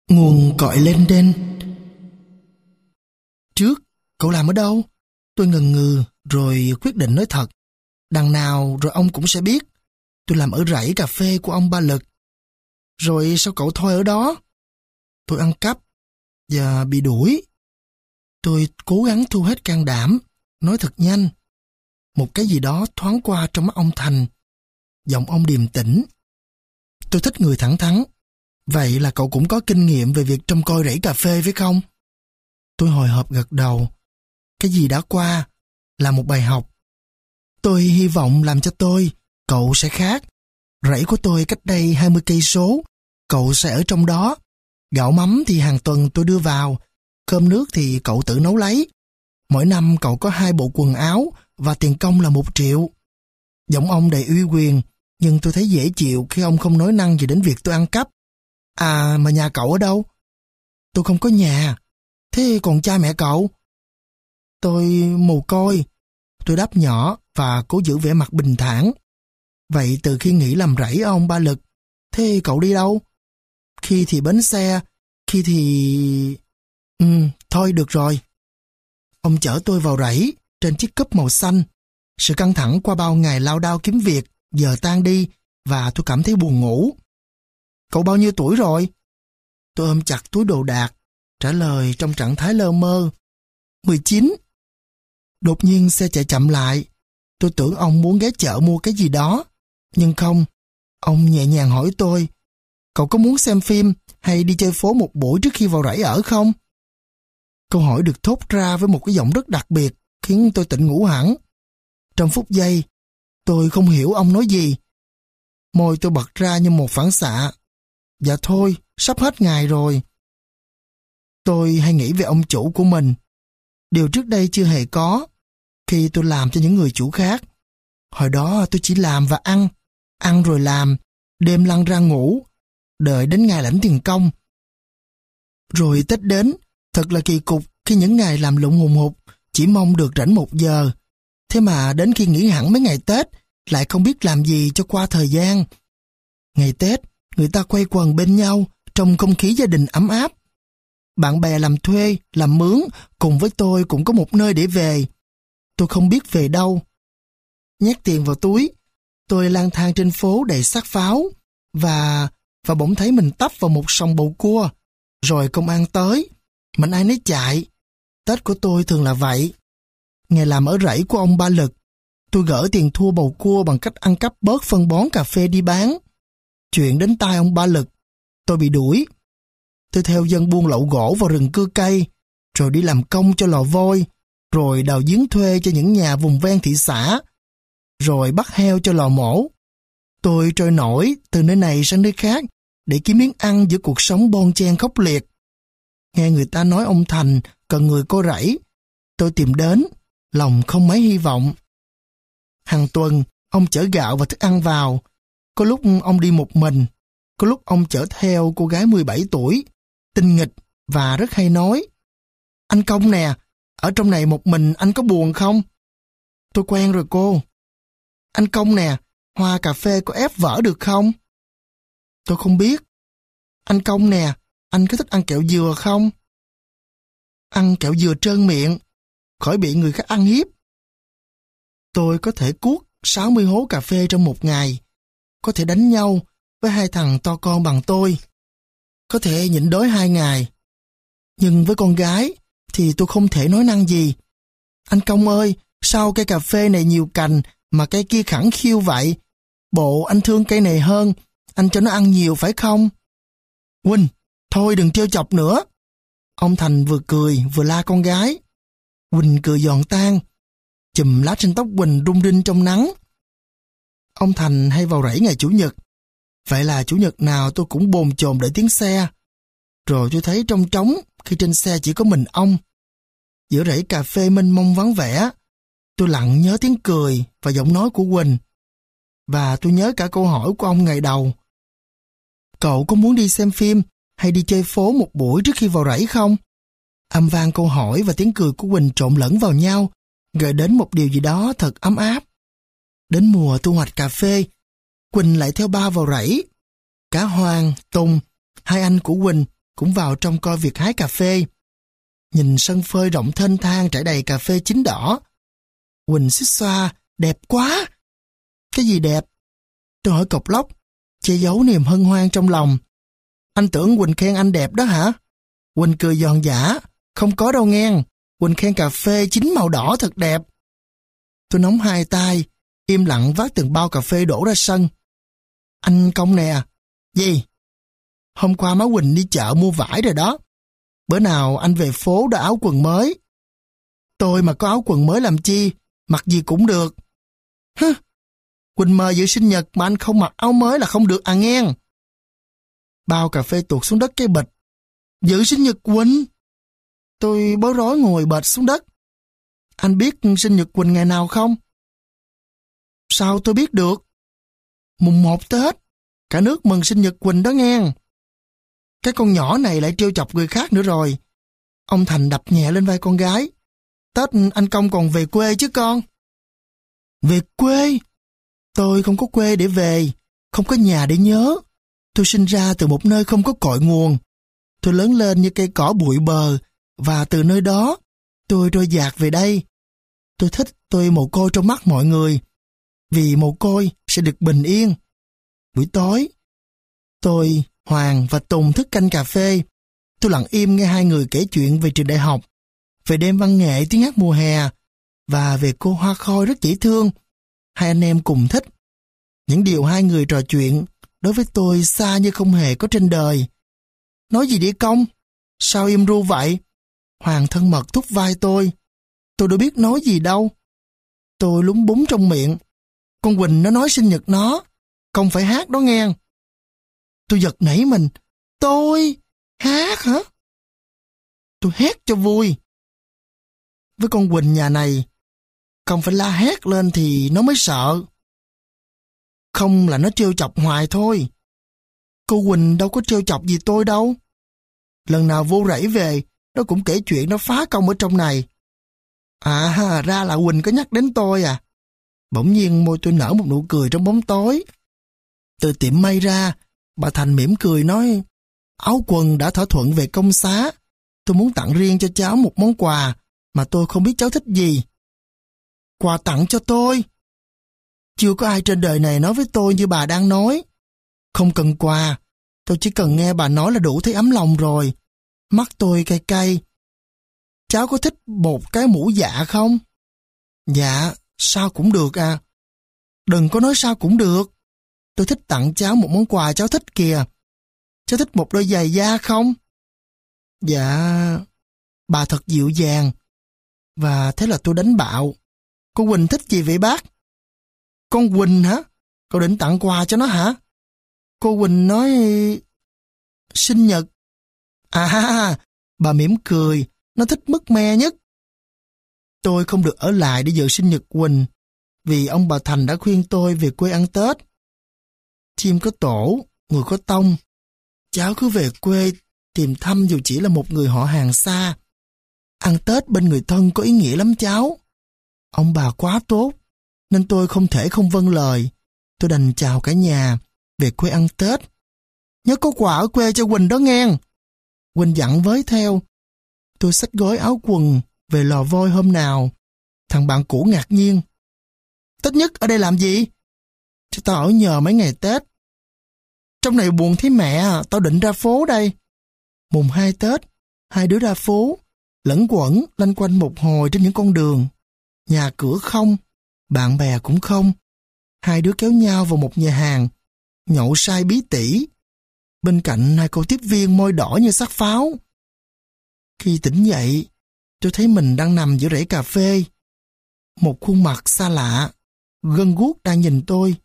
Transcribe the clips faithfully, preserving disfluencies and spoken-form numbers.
Nguồn cội lên đên. Trước, cậu làm ở đâu? Tôi ngần ngừ rồi quyết định nói thật. Đằng nào rồi ông cũng sẽ biết. Tôi làm ở rẫy cà phê của ông Ba Lực. Rồi sao cậu thôi ở đó? Tôi ăn cắp và bị đuổi. Tôi cố gắng thu hết can đảm, nói thật nhanh. Một cái gì đó thoáng qua trong mắt ông Thành. Giọng ông điềm tĩnh. Tôi thích người thẳng thắn. Vậy là cậu cũng có kinh nghiệm về việc trông coi rẫy cà phê phải không? Tôi hồi hộp gật đầu. Cái gì đã qua là một bài học. Tôi hy vọng làm cho tôi, cậu sẽ khác. Rẫy của tôi cách đây hai mươi cây số, cậu sẽ ở trong đó. Gạo mắm thì hàng tuần tôi đưa vào, cơm nước thì cậu tự nấu lấy. Mỗi năm cậu có hai bộ quần áo và tiền công là một triệu. Giọng ông đầy uy quyền, nhưng tôi thấy dễ chịu khi ông không nói năng gì đến việc tôi ăn cắp. À mà nhà cậu ở đâu? Tôi không có nhà. Thế còn cha mẹ cậu? Tôi mồ côi. Tôi đáp nhỏ và cố giữ vẻ mặt bình thản. Vậy từ khi nghỉ làm rẫy ở ông Ba Lực, thế cậu đi đâu? Khi thì bến xe, khi thì... Ừ, thôi được rồi. Ông chở tôi vào rẫy trên chiếc cúp màu xanh. Sự căng thẳng qua bao ngày lao đao kiếm việc giờ tan đi và tôi cảm thấy buồn ngủ. Cậu bao nhiêu tuổi rồi? Tôi ôm chặt túi đồ đạc, trả lời trong trạng thái lơ mơ. mười chín. Đột nhiên xe chạy chậm lại. Tôi tưởng ông muốn ghé chợ mua cái gì đó. Nhưng không. Ông nhẹ nhàng hỏi tôi, cậu có muốn xem phim hay đi chơi phố một buổi trước khi vào rẫy ở không? Câu hỏi được thốt ra với một cái giọng rất đặc biệt, khiến tôi tỉnh ngủ hẳn. Trong phút giây, tôi không hiểu ông nói gì. Môi tôi bật ra như một phản xạ. Dạ thôi, sắp hết ngày rồi. Tôi hay nghĩ về ông chủ của mình. Điều trước đây chưa hề có, khi tôi làm cho những người chủ khác. Hồi đó tôi chỉ làm và ăn, ăn rồi làm, đêm lăn ra ngủ, đợi đến ngày lãnh tiền công. Rồi Tết đến, thật là kỳ cục khi những ngày làm lụng hùng hục, chỉ mong được rảnh một giờ. Thế mà đến khi nghỉ hẳn mấy ngày Tết, lại không biết làm gì cho qua thời gian. Ngày Tết, người ta quây quần bên nhau, trong không khí gia đình ấm áp. Bạn bè làm thuê, làm mướn, cùng với tôi cũng có một nơi để về. Tôi không biết về đâu. Nhét tiền vào túi, tôi lang thang trên phố đầy xác pháo, và và bỗng thấy mình tấp vào một sòng bầu cua. Rồi công an tới, mình ai nấy chạy. Tết của tôi thường là vậy. Ngày làm ở rẫy của ông Ba Lực, tôi gỡ tiền thua bầu cua bằng cách ăn cắp bớt phân bón cà phê đi bán. Chuyện đến tai ông Ba Lực, tôi bị đuổi. Tôi theo dân buôn lậu gỗ vào rừng cưa cây, rồi đi làm công cho lò vôi, rồi đào giếng thuê cho những nhà vùng ven thị xã, rồi bắt heo cho lò mổ. Tôi trôi nổi từ nơi này sang nơi khác để kiếm miếng ăn giữa cuộc sống bon chen khốc liệt. Nghe người ta nói ông Thành cần người cô rẫy, tôi tìm đến, lòng không mấy hy vọng. Hàng tuần, ông chở gạo và thức ăn vào. Có lúc ông đi một mình, có lúc ông chở theo cô gái mười bảy tuổi, tinh nghịch và rất hay nói. Anh Công nè, ở trong này một mình anh có buồn không? Tôi quen rồi cô. Anh Công nè, hoa cà phê có ép vỡ được không? Tôi không biết. Anh Công nè, anh có thích ăn kẹo dừa không? Ăn kẹo dừa trơn miệng, khỏi bị người khác ăn hiếp. Tôi có thể cuốc sáu mươi hố cà phê trong một ngày, có thể đánh nhau với hai thằng to con bằng tôi, có thể nhịn đói hai ngày. Nhưng với con gái thì tôi không thể nói năng gì. Anh Công ơi, sao cây cà phê này nhiều cành mà cây kia khẳng khiu vậy? Bộ anh thương cây này hơn, anh cho nó ăn nhiều phải không? Huynh, thôi đừng trêu chọc nữa. Ông Thành vừa cười vừa la con gái. Huỳnh cười giòn tan, chùm lá trên tóc Huỳnh rung rinh trong nắng. Ông Thành hay vào rẫy ngày Chủ nhật. Vậy là Chủ nhật nào tôi cũng bồn chồn đợi tiếng xe. Rồi tôi thấy trống trống khi trên xe chỉ có mình ông. Giữa rẫy cà phê mênh mông vắng vẻ, tôi lặng nhớ tiếng cười và giọng nói của Huỳnh. Và tôi nhớ cả câu hỏi của ông ngày đầu. Cậu có muốn đi xem phim hay đi chơi phố một buổi trước khi vào rẫy không? Âm vang câu hỏi và tiếng cười của Huỳnh trộn lẫn vào nhau, gợi đến một điều gì đó thật ấm áp. Đến mùa thu hoạch cà phê, Quỳnh lại theo ba vào rẫy. Cả Hoàng, Tùng, hai anh của Quỳnh cũng vào trong coi việc hái cà phê. Nhìn sân phơi rộng thênh thang trải đầy cà phê chín đỏ. Quỳnh xích xoa, đẹp quá. Cái gì đẹp? Tôi hỏi cộc lốc, che giấu niềm hân hoan trong lòng. Anh tưởng Quỳnh khen anh đẹp đó hả? Quỳnh cười giòn giã, không có đâu nghe. Quỳnh khen cà phê chín màu đỏ thật đẹp. Tôi nóng hai tay, im lặng vác từng bao cà phê đổ ra sân. Anh Công nè. Gì? Hôm qua má Quỳnh đi chợ mua vải rồi đó. Bữa nào anh về phố đã áo quần mới. Tôi mà có áo quần mới làm chi, mặc gì cũng được. Hứ, Quỳnh mời dự sinh nhật mà anh không mặc áo mới là không được à nghe. Bao cà phê tuột xuống đất cái bịch. Dự sinh nhật Quỳnh. Tôi bối rối ngồi bệt xuống đất. Anh biết sinh nhật Quỳnh ngày nào không? Sao tôi biết được? Mùng một Tết, cả nước mừng sinh nhật Quỳnh đó nghe. Cái con nhỏ này lại trêu chọc người khác nữa rồi. Ông Thành đập nhẹ lên vai con gái. Tết anh Công còn về quê chứ con. Về quê? Tôi không có quê để về, không có nhà để nhớ. Tôi sinh ra từ một nơi không có cội nguồn. Tôi lớn lên như cây cỏ bụi bờ, và từ nơi đó, tôi trôi dạt về đây. Tôi thích tôi mồ côi trong mắt mọi người, vì mồ côi sẽ được bình yên. Buổi tối, tôi, Hoàng và Tùng thức canh cà phê. Tôi lặng im nghe hai người kể chuyện về trường đại học, về đêm văn nghệ tiếng hát mùa hè, và về cô hoa khôi rất dễ thương. Hai anh em cùng thích. Những điều hai người trò chuyện đối với tôi xa như không hề có trên đời. Nói gì đi Công? Sao im ru vậy? Hoàng thân mật thúc vai tôi. Tôi đâu biết nói gì đâu. Tôi lúng búng trong miệng. Con Quỳnh nó nói sinh nhật nó. Công phải hát đó nghe. Tôi giật nảy mình. Tôi? Hát hả? Tôi hát cho vui. Với con Quỳnh nhà này, Công phải la hét lên thì nó mới sợ. Không là nó trêu chọc hoài thôi. Cô Quỳnh đâu có trêu chọc gì tôi đâu. Lần nào vô rẫy về, nó cũng kể chuyện nó phá Công ở trong này. À, ra là Quỳnh có nhắc đến tôi à. Bỗng nhiên môi tôi nở một nụ cười trong bóng tối. Từ tiệm may ra, bà Thành mỉm cười nói, áo quần đã thỏa thuận về công xá. Tôi muốn tặng riêng cho cháu một món quà mà tôi không biết cháu thích gì. Quà tặng cho tôi? Chưa có ai trên đời này nói với tôi như bà đang nói. Không cần quà, tôi chỉ cần nghe bà nói là đủ thấy ấm lòng rồi. Mắt tôi cay cay. Cháu có thích một cái mũ dạ không? Dạ, sao cũng được à. Đừng có nói sao cũng được. Tôi thích tặng cháu một món quà cháu thích kìa. Cháu thích một đôi giày da không? Dạ, bà thật dịu dàng. Và thế là tôi đánh bạo. Cô Quỳnh thích gì vậy bác? Con Quỳnh hả? Cậu định tặng quà cho nó hả? Cô Quỳnh nói... sinh nhật. À, bà mỉm cười. Nó thích mứt me nhất. Tôi không được ở lại để dự sinh nhật Quỳnh, vì ông bà Thành đã khuyên tôi về quê ăn Tết. Chim có tổ, người có tông. Cháu cứ về quê tìm thăm dù chỉ là một người họ hàng xa. Ăn Tết bên người thân có ý nghĩa lắm cháu. Ông bà quá tốt, nên tôi không thể không vâng lời. Tôi đành chào cả nhà, về quê ăn Tết. Nhớ có quà ở quê cho Quỳnh đó nghe. Quỳnh dặn với theo. Tôi xách gói áo quần về Lò Vôi hôm nào. Thằng bạn cũ ngạc nhiên. Tết Nhất ở đây làm gì? Cho tao ở nhờ mấy ngày Tết. Trong này buồn thấy mẹ, tao định ra phố đây. Mùng hai Tết, hai đứa ra phố, lẫn quẩn lanh quanh một hồi trên những con đường. Nhà cửa không, bạn bè cũng không. Hai đứa kéo nhau vào một nhà hàng, nhậu say bí tỉ. Bên cạnh hai cô tiếp viên môi đỏ như sắc pháo. Khi tỉnh dậy, tôi thấy mình đang nằm giữa rẫy cà phê. Một khuôn mặt xa lạ, gân guốc đang nhìn tôi.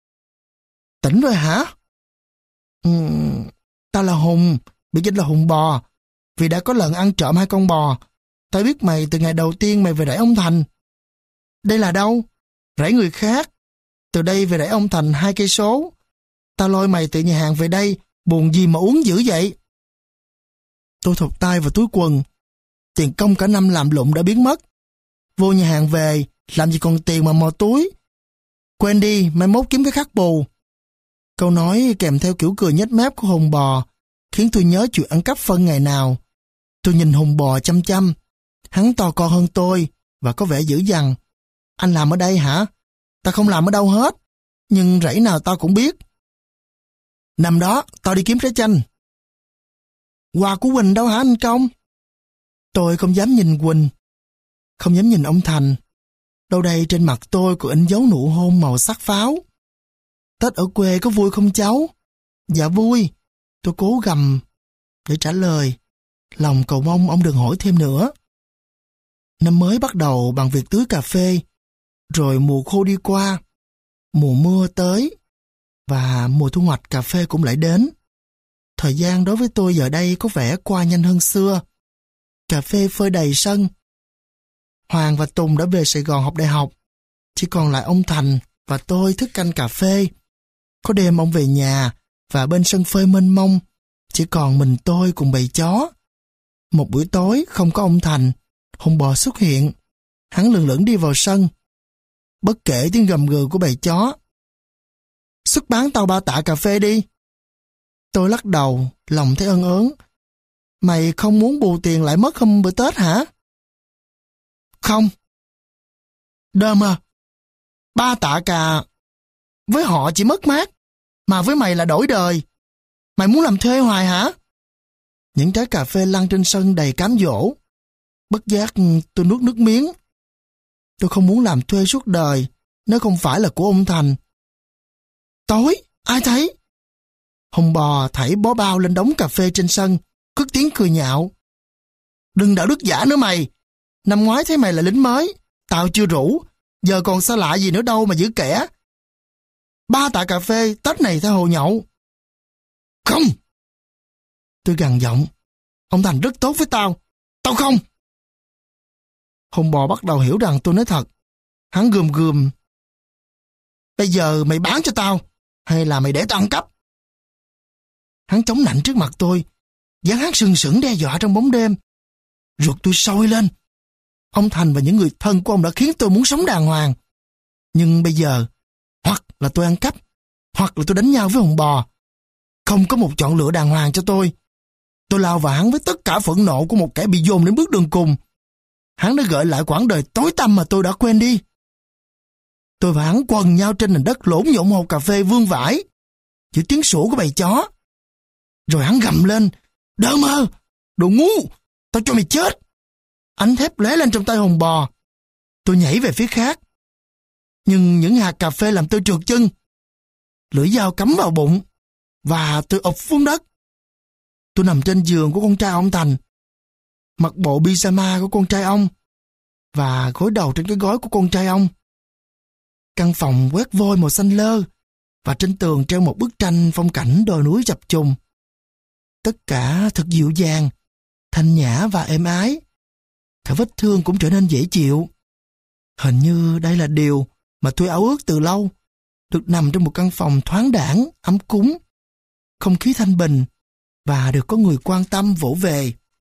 Tỉnh rồi hả? Ừ, tao là Hùng, bị danh là Hùng Bò, vì đã có lần ăn trộm hai con bò. Tao biết mày từ ngày đầu tiên mày về rẫy ông Thành. Đây là đâu? Rẫy người khác. Từ đây về rẫy ông Thành hai cây số. Tao lôi mày từ nhà hàng về đây, buồn gì mà uống dữ vậy? Tôi thụt tay vào túi quần. Tiền công cả năm làm lụng đã biến mất. Vô nhà hàng về, làm gì còn tiền mà mò túi. Quên đi, mai mốt kiếm cái khắc bù. Câu nói kèm theo kiểu cười nhếch mép của Hùng Bò khiến tôi nhớ chuyện ăn cắp phân ngày nào. Tôi nhìn Hùng Bò chăm chăm. Hắn to con hơn tôi và có vẻ dữ dằn. Anh làm ở đây hả? Ta không làm ở đâu hết, nhưng rẫy nào tao cũng biết. Năm đó, tao đi kiếm trái chanh. Quà của Quỳnh đâu hả anh Công? Tôi không dám nhìn Quỳnh, không dám nhìn ông Thành. Đâu đây trên mặt tôi còn in dấu nụ hôn màu sắc pháo. Tết ở quê có vui không cháu? Dạ vui. Tôi cố gầm để trả lời, lòng cầu mong ông đừng hỏi thêm nữa. Năm mới bắt đầu bằng việc tưới cà phê, rồi mùa khô đi qua, mùa mưa tới, và mùa thu hoạch cà phê cũng lại đến. Thời gian đối với tôi giờ đây có vẻ qua nhanh hơn xưa. Cà phê phơi đầy sân. Hoàng và Tùng đã về Sài Gòn học đại học. Chỉ còn lại ông Thành và tôi thức canh cà phê. Có đêm ông về nhà và bên sân phơi mênh mông chỉ còn mình tôi cùng bầy chó. Một buổi tối không có ông Thành, Hùng Bò xuất hiện. Hắn lững lững đi vào sân, bất kể tiếng gầm gừ của bầy chó. Xuất bán tao ba tạ cà phê đi. Tôi lắc đầu, lòng thấy ân ớn. Mày không muốn bù tiền lại mất hôm bữa Tết hả? Không. Đơm à, ba tạ cà với họ chỉ mất mát, mà với mày là đổi đời. Mày muốn làm thuê hoài hả? Những trái cà phê lăn trên sân đầy cám dỗ. Bất giác tôi nuốt nước miếng. Tôi không muốn làm thuê suốt đời nếu không phải là của ông Thành. Tối, ai thấy? Hùng Bò thảy bó bao lên đống cà phê trên sân, cất tiếng cười nhạo. Đừng đạo đức giả nữa mày. Năm ngoái thấy mày là lính mới, tao chưa rủ, giờ còn xa lạ gì nữa đâu mà giữ kẻ. Ba tạ cà phê Tết này tao hồ nhậu. Không! Tôi gằn giọng. Ông Thành rất tốt với tao. Tao không! Hùng Bò bắt đầu hiểu rằng tôi nói thật. Hắn gườm gườm. Bây giờ mày bán cho tao, hay là mày để tao ăn cắp? Hắn chống nạnh trước mặt tôi, dáng hắn sừng sững đe dọa trong bóng đêm. Ruột tôi sôi lên. Ông Thành và những người thân của ông đã khiến tôi muốn sống đàng hoàng. Nhưng bây giờ, hoặc là tôi ăn cắp, hoặc là tôi đánh nhau với Hùng Bò. Không có một chọn lựa đàng hoàng cho tôi. Tôi lao vào hắn với tất cả phẫn nộ của một kẻ bị dồn đến bước đường cùng. Hắn đã gợi lại quãng đời tối tăm mà tôi đã quên đi. Tôi và hắn quần nhau trên nền đất lộn nhộn hộp cà phê vương vãi, giữa tiếng sủa của bầy chó. Rồi hắn gầm lên. Đơ mơ! Đồ ngu! Tao cho mày chết! Ánh thép lóe lên trong tay Hùng Bò. Tôi nhảy về phía khác. Nhưng những hạt cà phê làm tôi trượt chân. Lưỡi dao cắm vào bụng. Và tôi ụp xuống đất. Tôi nằm trên giường của con trai ông Thành, mặc bộ pyjama của con trai ông, và gối đầu trên cái gối của con trai ông. Căn phòng quét vôi màu xanh lơ, và trên tường treo một bức tranh phong cảnh đồi núi chập trùng. Tất cả thật dịu dàng, thanh nhã và êm ái. Cả vết thương cũng trở nên dễ chịu. Hình như đây là điều mà tôi ao ước từ lâu, được nằm trong một căn phòng thoáng đãng, ấm cúng, không khí thanh bình, và được có người quan tâm vỗ về.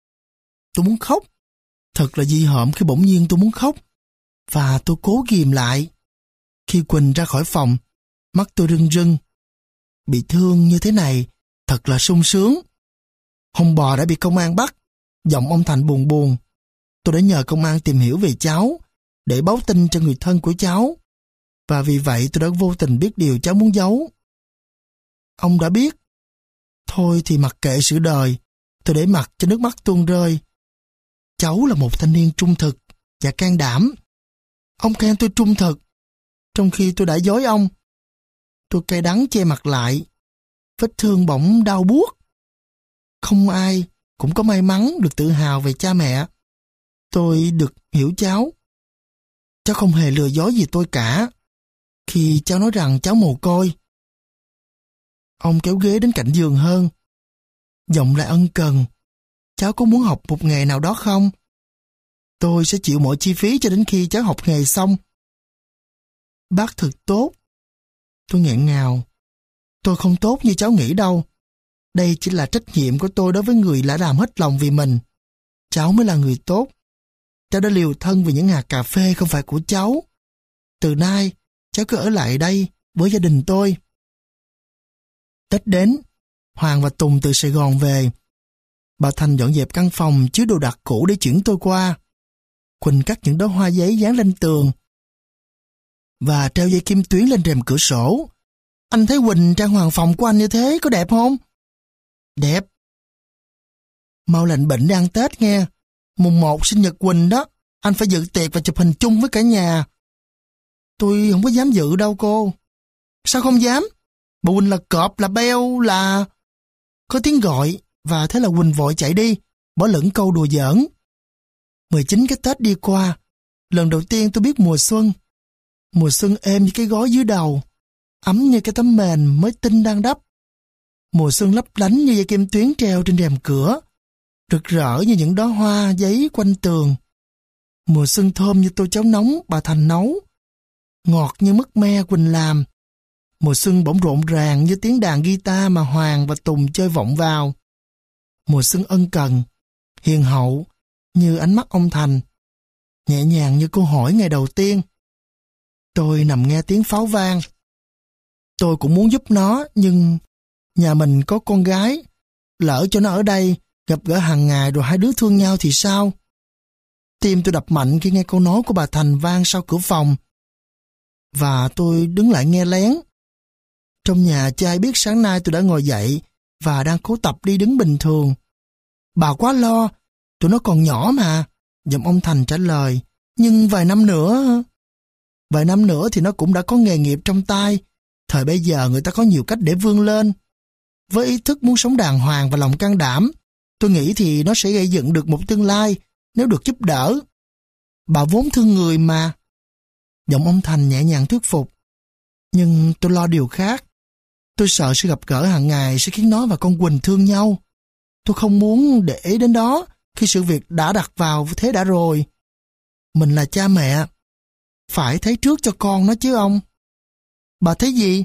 Tôi muốn khóc. Thật là dị hợm khi bỗng nhiên tôi muốn khóc. Và tôi cố ghìm lại. Khi Quỳnh ra khỏi phòng, mắt tôi rưng rưng. Bị thương như thế này, thật là sung sướng. Hùng Bò đã bị công an bắt. Giọng ông Thành buồn buồn. Tôi đã nhờ công an tìm hiểu về cháu, để báo tin cho người thân của cháu. Và vì vậy tôi đã vô tình biết điều cháu muốn giấu. Ông đã biết. Thôi thì mặc kệ sự đời, tôi để mặc cho nước mắt tuôn rơi. Cháu là một thanh niên trung thực và can đảm. Ông khen tôi trung thực, trong khi tôi đã dối ông. Tôi cay đắng che mặt lại. Vết thương bỗng đau buốt. Không ai cũng có may mắn được tự hào về cha mẹ. Tôi được hiểu cháu. Cháu không hề lừa dối gì tôi cả. Khi cháu nói rằng cháu mồ côi. Ông kéo ghế đến cạnh giường hơn. Giọng lại ân cần. Cháu có muốn học một nghề nào đó không? Tôi sẽ chịu mọi chi phí cho đến khi cháu học nghề xong. Bác thật tốt. Tôi nghẹn ngào. Tôi không tốt như cháu nghĩ đâu. Đây chỉ là trách nhiệm của tôi đối với người đã làm hết lòng vì mình. Cháu mới là người tốt. Cháu đã liều thân vì những hạt cà phê không phải của cháu. Từ nay, cháu cứ ở lại đây với gia đình tôi. Tết đến, Hoàng và Tùng từ Sài Gòn về. Bà Thành dọn dẹp căn phòng chứa đồ đạc cũ để chuyển tôi qua. Quỳnh cắt những đóa hoa giấy dán lên tường và treo dây kim tuyến lên rèm cửa sổ. Anh thấy Quỳnh trang hoàng phòng của anh như thế có đẹp không? Đẹp. Mau lành bệnh để ăn Tết nghe. Mùng một sinh nhật Quỳnh đó, anh phải dự tiệc và chụp hình chung với cả nhà. Tôi không có dám dự đâu cô. Sao không dám? Bà Quỳnh là cọp, là beo, là... Có tiếng gọi, và thế là Quỳnh vội chạy đi, bỏ lửng câu đùa giỡn. mười chín cái Tết đi qua, lần đầu tiên tôi biết mùa xuân. Mùa xuân êm như cái gối dưới đầu, ấm như cái tấm mền mới tinh đang đắp. Mùa xuân lấp lánh như dây kim tuyến treo trên rèm cửa, rực rỡ như những đóa hoa giấy quanh tường. Mùa xuân thơm như tô cháo nóng bà Thành nấu, ngọt như mứt me Quỳnh làm. Mùa xuân bỗng rộn ràng như tiếng đàn guitar mà Hoàng và Tùng chơi vọng vào. Mùa xuân ân cần, hiền hậu như ánh mắt ông Thành, nhẹ nhàng như câu hỏi ngày đầu tiên. Tôi nằm nghe tiếng pháo vang. Tôi cũng muốn giúp nó, nhưng nhà mình có con gái, lỡ cho nó ở đây, gặp gỡ hàng ngày rồi hai đứa thương nhau thì sao? Tim tôi đập mạnh khi nghe câu nói của bà Thành vang sau cửa phòng. Và tôi đứng lại nghe lén. Trong nhà cha biết sáng nay tôi đã ngồi dậy và đang cố tập đi đứng bình thường. Bà quá lo, tụi nó còn nhỏ mà. Giọng ông Thành trả lời, nhưng vài năm nữa... Vài năm nữa thì nó cũng đã có nghề nghiệp trong tay. Thời bây giờ người ta có nhiều cách để vươn lên. Với ý thức muốn sống đàng hoàng và lòng can đảm, tôi nghĩ thì nó sẽ gây dựng được một tương lai nếu được giúp đỡ. Bà vốn thương người mà. Giọng ông Thành nhẹ nhàng thuyết phục. Nhưng tôi lo điều khác. Tôi sợ sự gặp gỡ hàng ngày sẽ khiến nó và con Quỳnh thương nhau. Tôi không muốn để ý đến đó khi sự việc đã đặt vào thế đã rồi. Mình là cha mẹ, phải thấy trước cho con nó chứ ông. Bà thấy gì?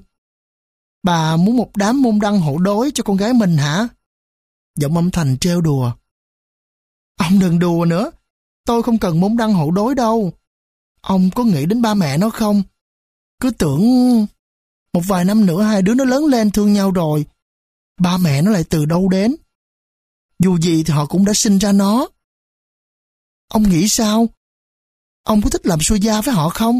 Bà muốn một đám môn đăng hộ đối cho con gái mình hả? Giọng ông Thành trêu đùa. Ông đừng đùa nữa. Tôi không cần môn đăng hộ đối đâu. Ông có nghĩ đến ba mẹ nó không? Cứ tưởng một vài năm nữa hai đứa nó lớn lên thương nhau rồi, ba mẹ nó lại từ đâu đến. Dù gì thì họ cũng đã sinh ra nó. Ông nghĩ sao? Ông có thích làm xuôi gia với họ không?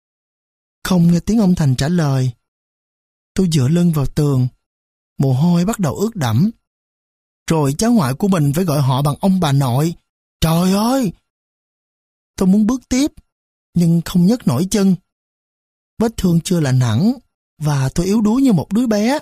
Không nghe tiếng ông Thành trả lời. Tôi dựa lưng vào tường, mồ hôi bắt đầu ướt đẫm. Rồi cháu ngoại của mình phải gọi họ bằng ông bà nội. Trời ơi! Tôi muốn bước tiếp, nhưng không nhấc nổi chân. Vết thương chưa lành hẳn, và tôi yếu đuối như một đứa bé.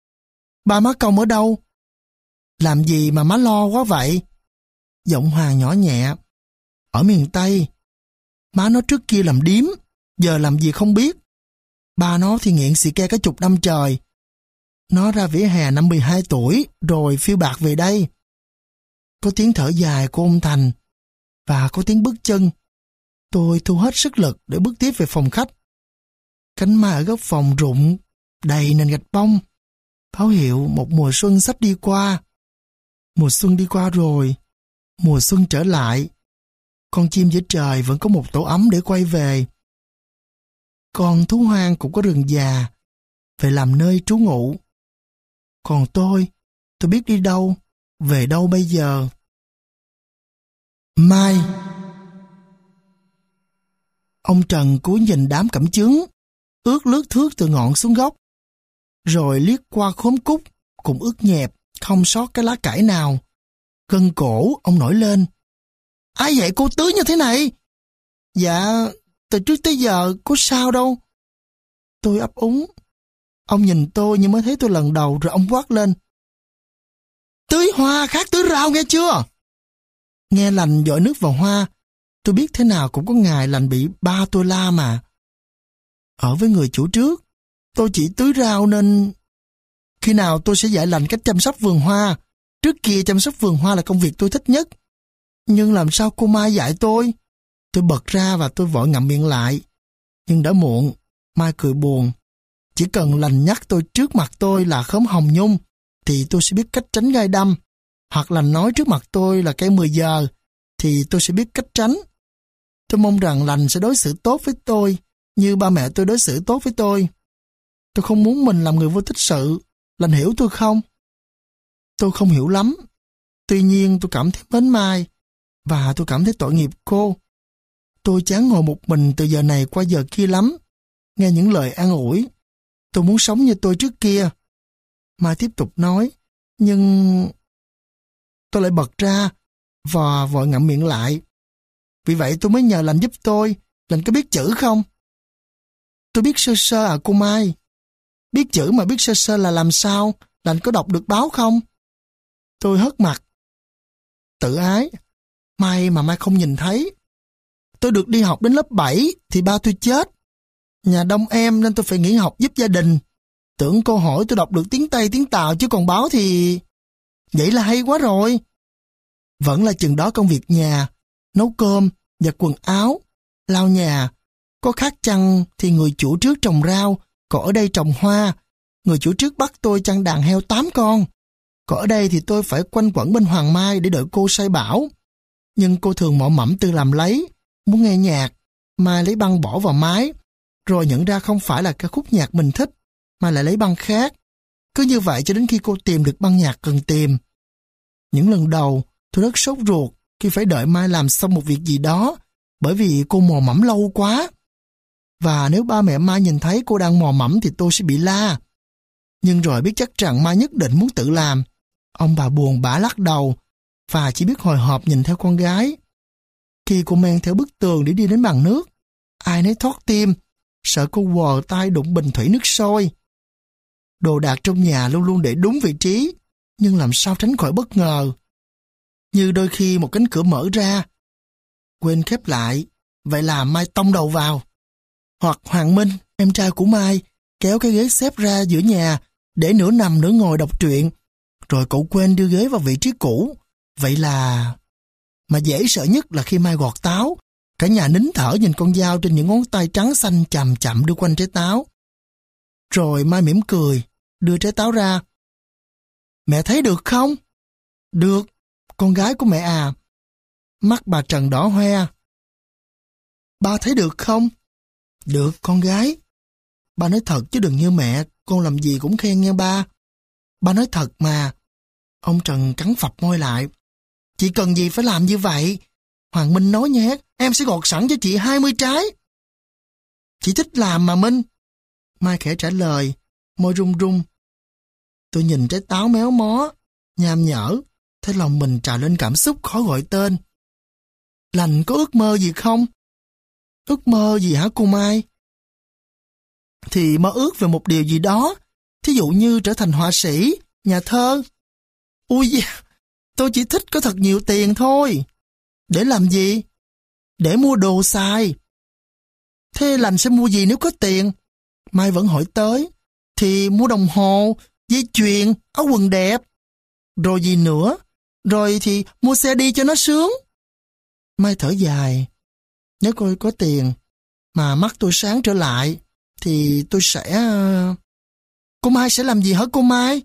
Ba má Công ở đâu? Làm gì mà má lo quá vậy? Giọng Hoàng nhỏ nhẹ. Ở miền Tây. Má nó trước kia làm điếm, giờ làm gì không biết. Ba nó thì nghiện xì ke cả chục năm trời. Nó ra vỉa hè năm mười hai tuổi, rồi phiêu bạt về đây. Có tiếng thở dài của ông Thành, và có tiếng bước chân. Tôi thu hết sức lực để bước tiếp về phòng khách. Cánh mai ở góc phòng rụng, đầy nền gạch bông, báo hiệu một mùa xuân sắp đi qua. Mùa xuân đi qua rồi, mùa xuân trở lại. Con chim giữa trời vẫn có một tổ ấm để quay về. Con thú hoang cũng có rừng già, về làm nơi trú ngụ. Còn tôi, tôi biết đi đâu, về đâu bây giờ. Mai. Ông Trần cúi nhìn đám cẩm chướng, ướt lướt thước từ ngọn xuống gốc, rồi liếc qua khóm cúc, cũng ướt nhẹp, không sót cái lá cải nào. Gân cổ, ông nổi lên. Ai vậy cô tưới như thế này? Dạ, từ trước tới giờ có sao đâu. Tôi ấp úng. Ông nhìn tôi nhưng mới thấy tôi lần đầu rồi ông quát lên. Tưới hoa khác tưới rau nghe chưa? Nghe lành dội nước vào hoa, tôi biết thế nào cũng có ngày lành bị ba tôi la mà. Ở với người chủ trước, tôi chỉ tưới rau nên... Khi nào tôi sẽ dạy lành cách chăm sóc vườn hoa. Trước kia chăm sóc vườn hoa là công việc tôi thích nhất. Nhưng làm sao cô Mai dạy tôi? Tôi bật ra và tôi vội ngậm miệng lại. Nhưng đã muộn, Mai cười buồn. Chỉ cần lành nhắc tôi trước mặt tôi là khóm hồng nhung, thì tôi sẽ biết cách tránh gai đâm. Hoặc lành nói trước mặt tôi là cây mười giờ, thì tôi sẽ biết cách tránh. Tôi mong rằng lành sẽ đối xử tốt với tôi, như ba mẹ tôi đối xử tốt với tôi. Tôi không muốn mình làm người vô tích sự. Lành hiểu tôi không? Tôi không hiểu lắm. Tuy nhiên tôi cảm thấy mến Mai và tôi cảm thấy tội nghiệp cô. Tôi chán ngồi một mình từ giờ này qua giờ kia lắm. Nghe những lời an ủi. Tôi muốn sống như tôi trước kia. Mai tiếp tục nói. Nhưng... Tôi lại bật ra và vội ngậm miệng lại. Vì vậy tôi mới nhờ Lành giúp tôi. Lành có biết chữ không? Tôi biết sơ sơ à cô Mai. Biết chữ mà biết sơ sơ là làm sao? Lành có đọc được báo không? Tôi hất mặt. Tự ái. May mà Mai không nhìn thấy. Tôi được đi học đến lớp bảy thì ba tôi chết. Nhà đông em nên tôi phải nghỉ học giúp gia đình. Tưởng cô hỏi tôi đọc được tiếng Tây tiếng Tàu chứ còn báo thì... Vậy là hay quá rồi. Vẫn là chừng đó công việc nhà, nấu cơm, giặt quần áo, lau nhà. Có khác chăng thì người chủ trước trồng rau, còn ở đây trồng hoa. Người chủ trước bắt tôi chăn đàn heo tám con. Còn ở đây thì tôi phải quanh quẩn bên Hoàng Mai để đợi cô sai bảo. Nhưng cô thường mọ mẫm tự làm lấy, muốn nghe nhạc. Mai lấy băng bỏ vào máy, rồi nhận ra không phải là ca khúc nhạc mình thích, mà lại lấy băng khác. Cứ như vậy cho đến khi cô tìm được băng nhạc cần tìm. Những lần đầu, tôi rất sốt ruột khi phải đợi Mai làm xong một việc gì đó, bởi vì cô mò mẫm lâu quá. Và nếu ba mẹ Mai nhìn thấy cô đang mò mẫm thì tôi sẽ bị la. Nhưng rồi biết chắc rằng Mai nhất định muốn tự làm. Ông bà buồn bã lắc đầu và chỉ biết hồi hộp nhìn theo con gái. Khi cô men theo bức tường để đi đến bàn nước, ai nấy thót tim, sợ cô quờ tay đụng bình thủy nước sôi. Đồ đạc trong nhà luôn luôn để đúng vị trí, nhưng làm sao tránh khỏi bất ngờ. Như đôi khi một cánh cửa mở ra, quên khép lại, vậy là Mai tông đầu vào. Hoặc Hoàng Minh, em trai của Mai, kéo cái ghế xếp ra giữa nhà, để nửa nằm nửa ngồi đọc truyện, rồi cậu quên đưa ghế vào vị trí cũ. Vậy là... Mà dễ sợ nhất là khi Mai gọt táo, cả nhà nín thở nhìn con dao trên những ngón tay trắng xanh chậm chậm đưa quanh trái táo. Rồi Mai mỉm cười, đưa trái táo ra. Mẹ thấy được không? Được, con gái của mẹ à. Mắt bà Trần đỏ hoe. Ba thấy được không? Được, con gái. Ba nói thật chứ đừng như mẹ, con làm gì cũng khen nghe ba. Ba nói thật mà. Ông Trần cắn phập môi lại. Chị cần gì phải làm như vậy? Hoàng Minh nói nhé, em sẽ gọt sẵn cho chị hai mươi trái. Chị thích làm mà Minh. Mai khẽ trả lời, môi run run. Tôi nhìn trái táo méo mó, nham nhở, thấy lòng mình trào lên cảm xúc khó gọi tên. Lành có ước mơ gì không? Ước mơ gì hả cô Mai? Thì mơ ước về một điều gì đó, thí dụ như trở thành họa sĩ, nhà thơ. Ui, tôi chỉ thích có thật nhiều tiền thôi. Để làm gì? Để mua đồ xài. Thế Lành sẽ mua gì nếu có tiền? Mai vẫn hỏi tới. Thì mua đồng hồ, dây chuyền, áo quần đẹp. Rồi gì nữa? Rồi thì mua xe đi cho nó sướng. Mai thở dài. Nếu tôi có tiền mà mắt tôi sáng trở lại thì tôi sẽ... Cô Mai sẽ làm gì hả cô Mai?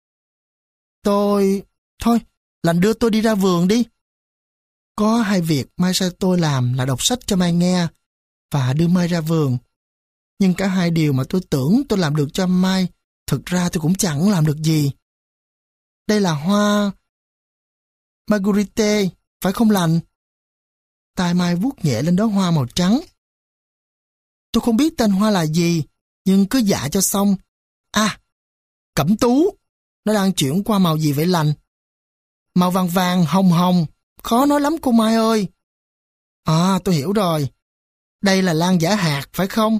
Tôi... Thôi, Lành đưa tôi đi ra vườn đi. Có hai việc Mai sai tôi làm là đọc sách cho Mai nghe và đưa Mai ra vườn. Nhưng cả hai điều mà tôi tưởng tôi làm được cho Mai, thực ra tôi cũng chẳng làm được gì. Đây là hoa Marguerite, phải không Lành? Tai Mai vuốt nhẹ lên đó hoa màu trắng. Tôi không biết tên hoa là gì, nhưng cứ dạ cho xong. À, cẩm tú. Nó đang chuyển qua màu gì vậy Lành? Màu vàng vàng, hồng hồng. Khó nói lắm cô Mai ơi. À, tôi hiểu rồi. Đây là lan giả hạt, phải không?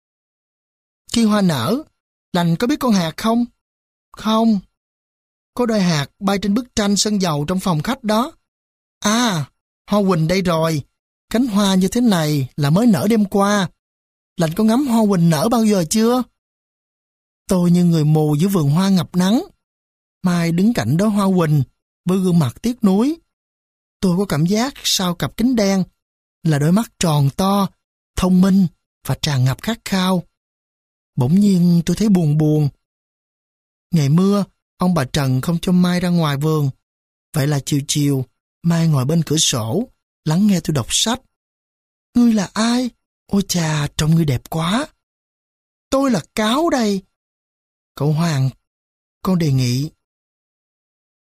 Khi hoa nở, Lành có biết con hạt không? Không. Có đôi hạt bay trên bức tranh sơn dầu trong phòng khách đó. À, hoa huỳnh đây rồi. Cánh hoa như thế này là mới nở đêm qua. Lành có ngắm hoa huỳnh nở bao giờ chưa? Tôi như người mù giữa vườn hoa ngập nắng. Mai đứng cạnh đó hoa huỳnh với gương mặt tiếc nuối. Tôi có cảm giác sau cặp kính đen là đôi mắt tròn to, thông minh và tràn ngập khát khao. Bỗng nhiên tôi thấy buồn buồn. Ngày mưa, ông bà Trần không cho Mai ra ngoài vườn. Vậy là chiều chiều, Mai ngồi bên cửa sổ, lắng nghe tôi đọc sách. Ngươi là ai? Ôi chà, trông ngươi đẹp quá. Tôi là Cáo đây. Cậu Hoàng, con đề nghị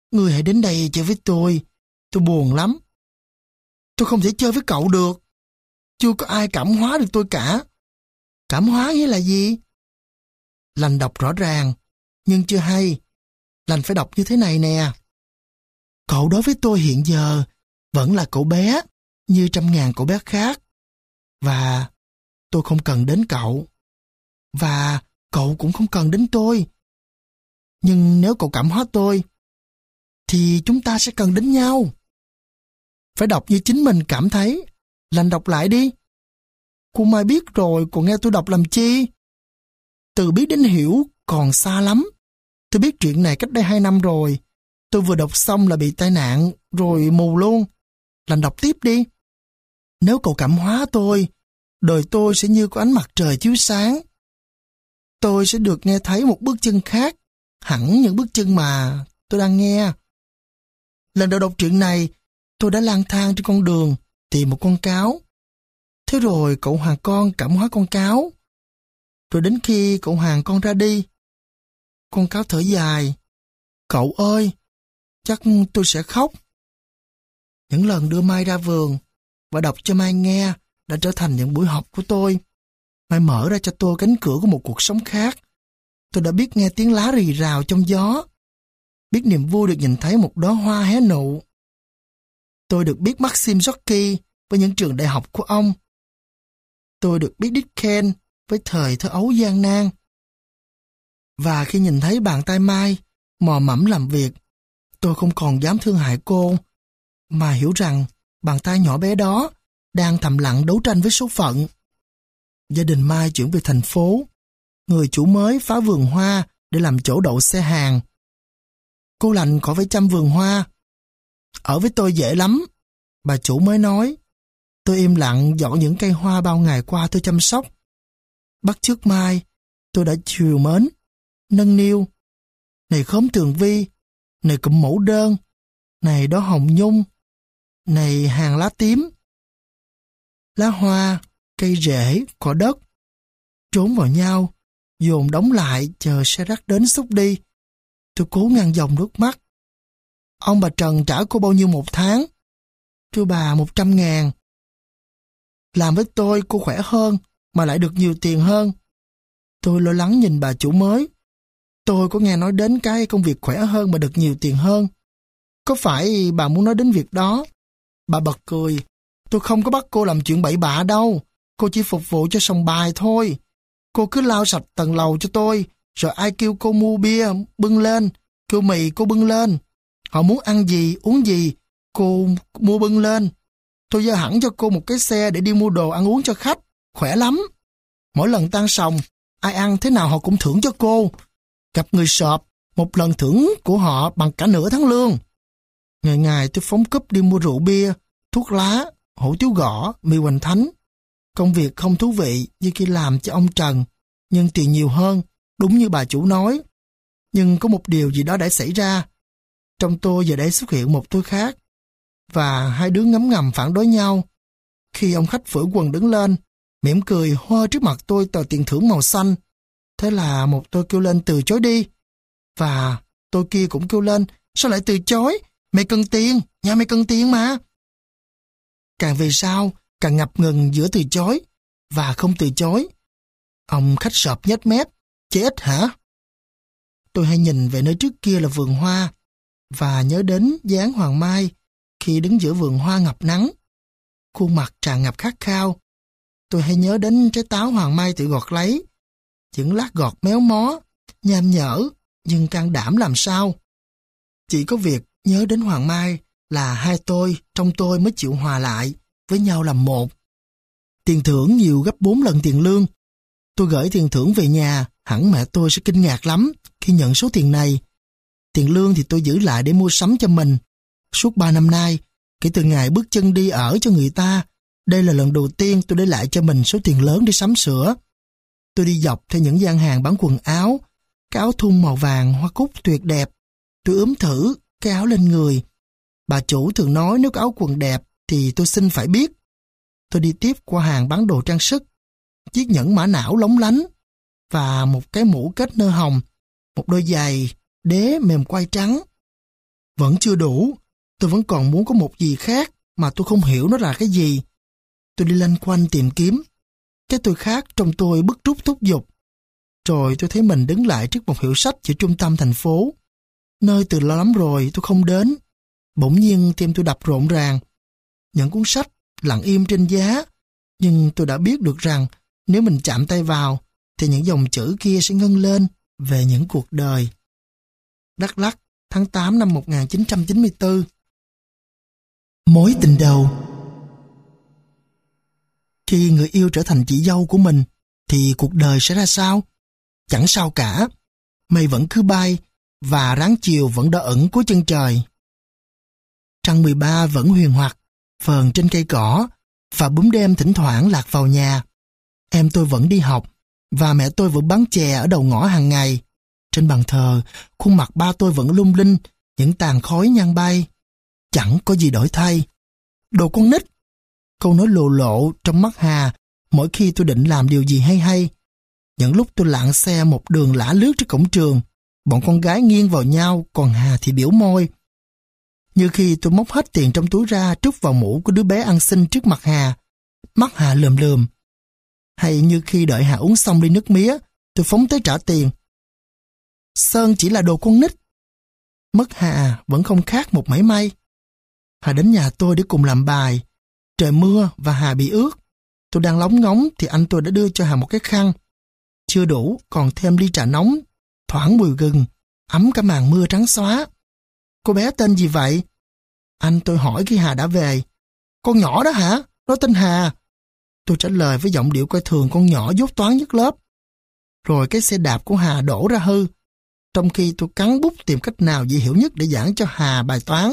Ngươi hãy đến đây chơi với tôi. Tôi buồn lắm. Tôi không thể chơi với cậu được. Chưa có ai cảm hóa được tôi cả. Cảm hóa nghĩa là gì? Lành đọc rõ ràng, nhưng chưa hay. Lành phải đọc như thế này nè. Cậu đối với tôi hiện giờ vẫn là cậu bé, như trăm ngàn cậu bé khác. Và tôi không cần đến cậu. Và cậu cũng không cần đến tôi. Nhưng nếu cậu cảm hóa tôi, thì chúng ta sẽ cần đến nhau. Phải đọc như chính mình cảm thấy. Lành đọc lại đi. Cô Mai biết rồi, còn nghe tôi đọc làm chi? Từ biết đến hiểu còn xa lắm. Tôi biết chuyện này cách đây hai năm rồi. Tôi vừa đọc xong là bị tai nạn, rồi mù luôn. Lành đọc tiếp đi. Nếu cậu cảm hóa tôi, đời tôi sẽ như có ánh mặt trời chiếu sáng. Tôi sẽ được nghe thấy một bước chân khác, hẳn những bước chân mà tôi đang nghe. Lần đầu đọc truyện này, tôi đã lang thang trên con đường tìm một con cáo. Thế rồi cậu hoàng con cảm hóa con cáo. Rồi đến khi cậu hoàng con ra đi, con cáo thở dài. Cậu ơi, chắc tôi sẽ khóc. Những lần đưa Mai ra vườn và đọc cho Mai nghe đã trở thành những buổi học của tôi. Mai mở ra cho tôi cánh cửa của một cuộc sống khác. Tôi đã biết nghe tiếng lá rì rào trong gió, biết niềm vui được nhìn thấy một đóa hoa hé nụ. Tôi được biết Maxim Gorky với những trường đại học của ông. Tôi được biết Dickens với thời thơ ấu gian nan. Và khi nhìn thấy bàn tay Mai mò mẫm làm việc, tôi không còn dám thương hại cô, mà hiểu rằng bàn tay nhỏ bé đó đang thầm lặng đấu tranh với số phận. Gia đình Mai chuyển về thành phố. Người chủ mới phá vườn hoa để làm chỗ đậu xe hàng. Cô Lành khỏi phải chăm vườn hoa. Ở với tôi dễ lắm, bà chủ mới nói. Tôi im lặng dọn những cây hoa bao ngày qua tôi chăm sóc. Bắt chước Mai, tôi đã chiều mến, nâng niu. Này khóm tường vi, này cụm mẫu đơn, này đó hồng nhung, này hàng lá tím. Lá hoa, cây rễ, cỏ đất, trốn vào nhau, dồn đóng lại chờ xe rác đến xúc đi. Tôi cố ngăn dòng nước mắt. Ông bà Trần trả cô bao nhiêu một tháng? Thưa bà, một trăm ngàn. Làm với tôi cô khỏe hơn, mà lại được nhiều tiền hơn. Tôi lo lắng nhìn bà chủ mới. Tôi có nghe nói đến cái công việc khỏe hơn mà được nhiều tiền hơn. Có phải bà muốn nói đến việc đó? Bà bật cười. Tôi không có bắt cô làm chuyện bậy bạ đâu. Cô chỉ phục vụ cho sòng bài thôi. Cô cứ lau sạch tầng lầu cho tôi, rồi ai kêu cô mua bia, bưng lên, kêu mì cô bưng lên. Họ muốn ăn gì, uống gì, cô mua bưng lên. Tôi giao hẳn cho cô một cái xe để đi mua đồ ăn uống cho khách. Khỏe lắm. Mỗi lần tan sòng, ai ăn thế nào họ cũng thưởng cho cô. Gặp người sợp, một lần thưởng của họ bằng cả nửa tháng lương. Ngày ngày tôi phóng cúp đi mua rượu bia, thuốc lá, hủ tiếu gõ, mì hoành thánh. Công việc không thú vị như khi làm cho ông Trần, nhưng tiền nhiều hơn, đúng như bà chủ nói. Nhưng có một điều gì đó đã xảy ra. Trong tôi giờ đây xuất hiện một tôi khác, và hai đứa ngấm ngầm phản đối nhau. Khi ông khách phủi quần đứng lên, mỉm cười hoa trước mặt tôi tờ tiền thưởng màu xanh. Thế là một tôi kêu lên từ chối đi. Và tôi kia cũng kêu lên, sao lại từ chối? Mày cần tiền, nhà mày cần tiền mà. Càng về sau, càng ngập ngừng giữa từ chối và không từ chối. Ông khách sợp nhếch mép, chết hả? Tôi hay nhìn về nơi trước kia là vườn hoa, và nhớ đến dáng Hoàng Mai khi đứng giữa vườn hoa ngập nắng. Khuôn mặt tràn ngập khát khao. Tôi hay nhớ đến trái táo Hoàng Mai tự gọt lấy. Những lát gọt méo mó, nham nhở, nhưng can đảm làm sao. Chỉ có việc nhớ đến Hoàng Mai là hai tôi, trong tôi mới chịu hòa lại, với nhau làm một. Tiền thưởng nhiều gấp bốn lần tiền lương. Tôi gửi tiền thưởng về nhà, hẳn mẹ tôi sẽ kinh ngạc lắm khi nhận số tiền này. Tiền lương thì tôi giữ lại để mua sắm cho mình. Suốt ba năm nay, kể từ ngày bước chân đi ở cho người ta, đây là lần đầu tiên tôi để lại cho mình số tiền lớn để sắm sửa. Tôi đi dọc theo những gian hàng bán quần áo, cái áo thun màu vàng hoa cúc tuyệt đẹp. Tôi ướm thử cái áo lên người. Bà chủ thường nói nếu có áo quần đẹp thì tôi xin phải biết. Tôi đi tiếp qua hàng bán đồ trang sức, chiếc nhẫn mã não lóng lánh và một cái mũ kết nơ hồng, một đôi giày đế mềm quai trắng. Vẫn chưa đủ, tôi vẫn còn muốn có một gì khác mà tôi không hiểu nó là cái gì. Tôi đi lanh quanh tìm kiếm. Cái tôi khác trong tôi bức rút thúc giục. Rồi tôi thấy mình đứng lại trước một hiệu sách giữa trung tâm thành phố, nơi từ lâu lắm rồi tôi không đến. Bỗng nhiên tim tôi đập rộn ràng. Những cuốn sách lặng im trên giá, nhưng tôi đã biết được rằng nếu mình chạm tay vào thì những dòng chữ kia sẽ ngân lên về những cuộc đời. Đắk Lắk, tháng tám năm một nghìn chín trăm chín mươi tư. Mối tình đầu. Khi người yêu trở thành chị dâu của mình thì cuộc đời sẽ ra sao? Chẳng sao cả. Mây vẫn cứ bay và ráng chiều vẫn đỏ ẩn cuối chân trời. Trăng mười ba vẫn huyền hoặc phờn trên cây cỏ và bướm đêm thỉnh thoảng lạc vào nhà. Em tôi vẫn đi học và mẹ tôi vẫn bán chè ở đầu ngõ hàng ngày. Trên bàn thờ, khuôn mặt ba tôi vẫn lung linh những tàn khói nhang bay. Chẳng có gì đổi thay. Đồ con nít. Câu nói lộ lộ trong mắt Hà mỗi khi tôi định làm điều gì hay hay. Những lúc tôi lạng xe một đường lả lướt trước cổng trường, bọn con gái nghiêng vào nhau, còn Hà thì biểu môi. Như khi tôi móc hết tiền trong túi ra trút vào mũ của đứa bé ăn xin trước mặt Hà, mắt Hà lườm lườm. Hay như khi đợi Hà uống xong ly nước mía, tôi phóng tới trả tiền. Sơn chỉ là đồ con nít. Mất Hà vẫn không khác một mảy may. Hà đến nhà tôi để cùng làm bài. Trời mưa và Hà bị ướt. Tôi đang lóng ngóng thì anh tôi đã đưa cho Hà một cái khăn. Chưa đủ, còn thêm ly trà nóng, thoảng mùi gừng, ấm cả màn mưa trắng xóa. Cô bé tên gì vậy? Anh tôi hỏi khi Hà đã về. Con nhỏ đó hả? Nó tên Hà. Tôi trả lời với giọng điệu coi thường con nhỏ dốt toán nhất lớp. Rồi cái xe đạp của Hà đổ ra hư. Trong khi tôi cắn bút tìm cách nào dễ hiểu nhất để giảng cho Hà bài toán,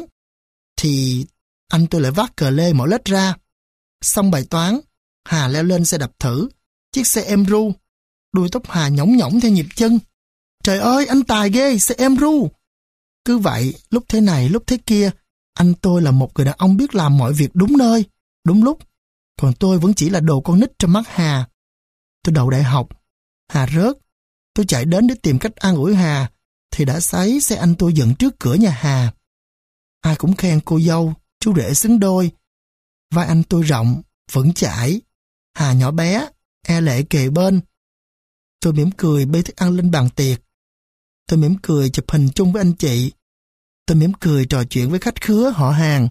thì anh tôi lại vác cờ lê mở lết ra. Xong bài toán, Hà leo lên xe đạp thử, chiếc xe Emru. Đuôi tóc Hà nhõng nhõng theo nhịp chân. Trời ơi, anh tài ghê, xe Emru. Cứ vậy, lúc thế này, lúc thế kia, anh tôi là một người đàn ông biết làm mọi việc đúng nơi, đúng lúc. Còn tôi vẫn chỉ là đồ con nít trong mắt Hà. Tôi đậu đại học. Hà rớt. Tôi chạy đến để tìm cách an ủi Hà, thì đã thấy xe anh tôi dựng trước cửa nhà Hà. Ai cũng khen cô dâu, chú rể xứng đôi. Vai anh tôi rộng, vững chãi. Hà nhỏ bé, e lệ kề bên. Tôi mỉm cười bê thức ăn lên bàn tiệc. Tôi mỉm cười chụp hình chung với anh chị. Tôi mỉm cười trò chuyện với khách khứa họ hàng.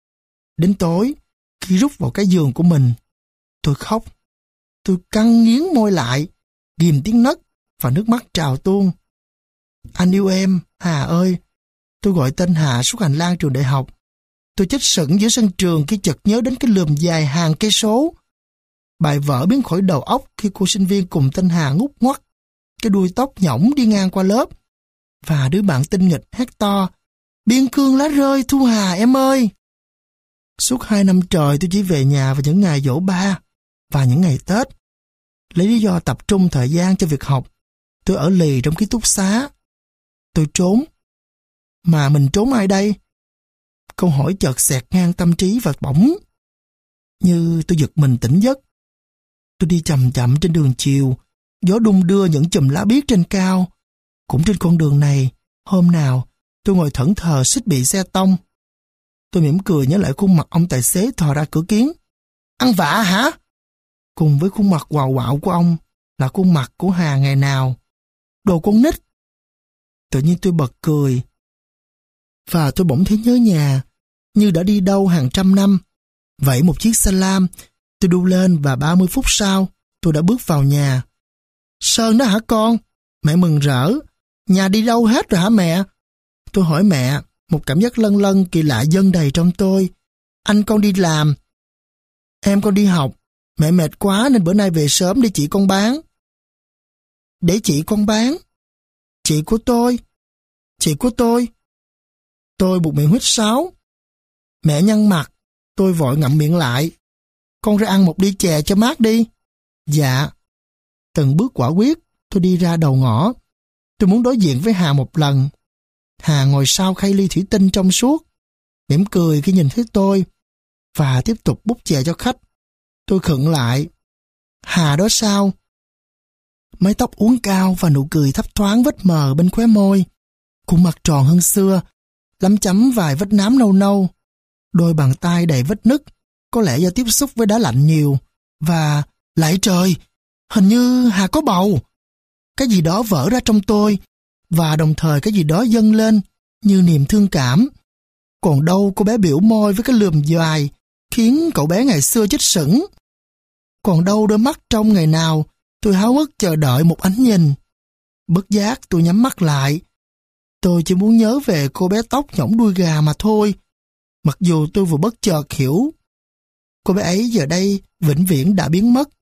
Đến tối, khi rút vào cái giường của mình, tôi khóc. Tôi căng nghiến môi lại, ghim tiếng nấc và nước mắt trào tuôn. Anh yêu em, Hà ơi. Tôi gọi tên Hà suốt hành lang trường đại học. Tôi chết sững giữa sân trường khi chợt nhớ đến cái lườm dài hàng cây số. Bài vở biến khỏi đầu óc khi cô sinh viên cùng tên Hà ngút ngoắt, cái đuôi tóc nhõng đi ngang qua lớp. Và đứa bạn tinh nghịch hét to, biên cương lá rơi Thu Hà em ơi. Suốt hai năm trời tôi chỉ về nhà vào những ngày giỗ ba và những ngày Tết. Lấy lý do tập trung thời gian cho việc học, tôi ở lì trong ký túc xá. Tôi trốn. Mà mình trốn ai đây? Câu hỏi chợt xẹt ngang tâm trí và bỗng như tôi giật mình tỉnh giấc. Tôi đi chậm chậm trên đường chiều, gió đung đưa những chùm lá biếc trên cao. Cũng trên con đường này, hôm nào, tôi ngồi thẫn thờ suýt bị xe tông. Tôi mỉm cười nhớ lại khuôn mặt ông tài xế thò ra cửa kiến. Ăn vạ hả? Cùng với khuôn mặt quào quạo của ông là khuôn mặt của Hà ngày nào. Đồ con nít. Tự nhiên tôi bật cười. Và tôi bỗng thấy nhớ nhà, như đã đi đâu hàng trăm năm. Vậy một chiếc xe lam, tôi đu lên và ba mươi phút sau, tôi đã bước vào nhà. Sơn đó hả con? Mẹ mừng rỡ. Nhà đi đâu hết rồi hả mẹ? Tôi hỏi mẹ, một cảm giác lân lân kỳ lạ dâng đầy trong tôi. Anh con đi làm. Em con đi học. Mẹ mệt quá nên bữa nay về sớm để chị con bán. Để chị con bán? Chị của tôi. Chị của tôi. Tôi buộc miệng huýt sáo. Mẹ nhăn mặt. Tôi vội ngậm miệng lại. Con ra ăn một ly chè cho mát đi. Dạ. Từng bước quả quyết, tôi đi ra đầu ngõ. Tôi muốn đối diện với Hà một lần. Hà ngồi sau khay ly thủy tinh trong suốt, mỉm cười khi nhìn thấy tôi, và tiếp tục bút chè cho khách. Tôi khựng lại. Hà đó sao? Mái tóc uốn cao và nụ cười thấp thoáng vết mờ bên khóe môi. Khuôn mặt tròn hơn xưa, lấm chấm vài vết nám nâu nâu, đôi bàn tay đầy vết nứt, có lẽ do tiếp xúc với đá lạnh nhiều, và, lạy trời, hình như Hà có bầu. Cái gì đó vỡ ra trong tôi, và đồng thời cái gì đó dâng lên, như niềm thương cảm. Còn đâu cô bé biểu môi với cái lườm dài, khiến cậu bé ngày xưa chết sững. Còn đâu đôi mắt trong ngày nào, tôi háo hức chờ đợi một ánh nhìn. Bất giác tôi nhắm mắt lại. Tôi chỉ muốn nhớ về cô bé tóc nhõng đuôi gà mà thôi. Mặc dù tôi vừa bất chợt hiểu, cô bé ấy giờ đây vĩnh viễn đã biến mất.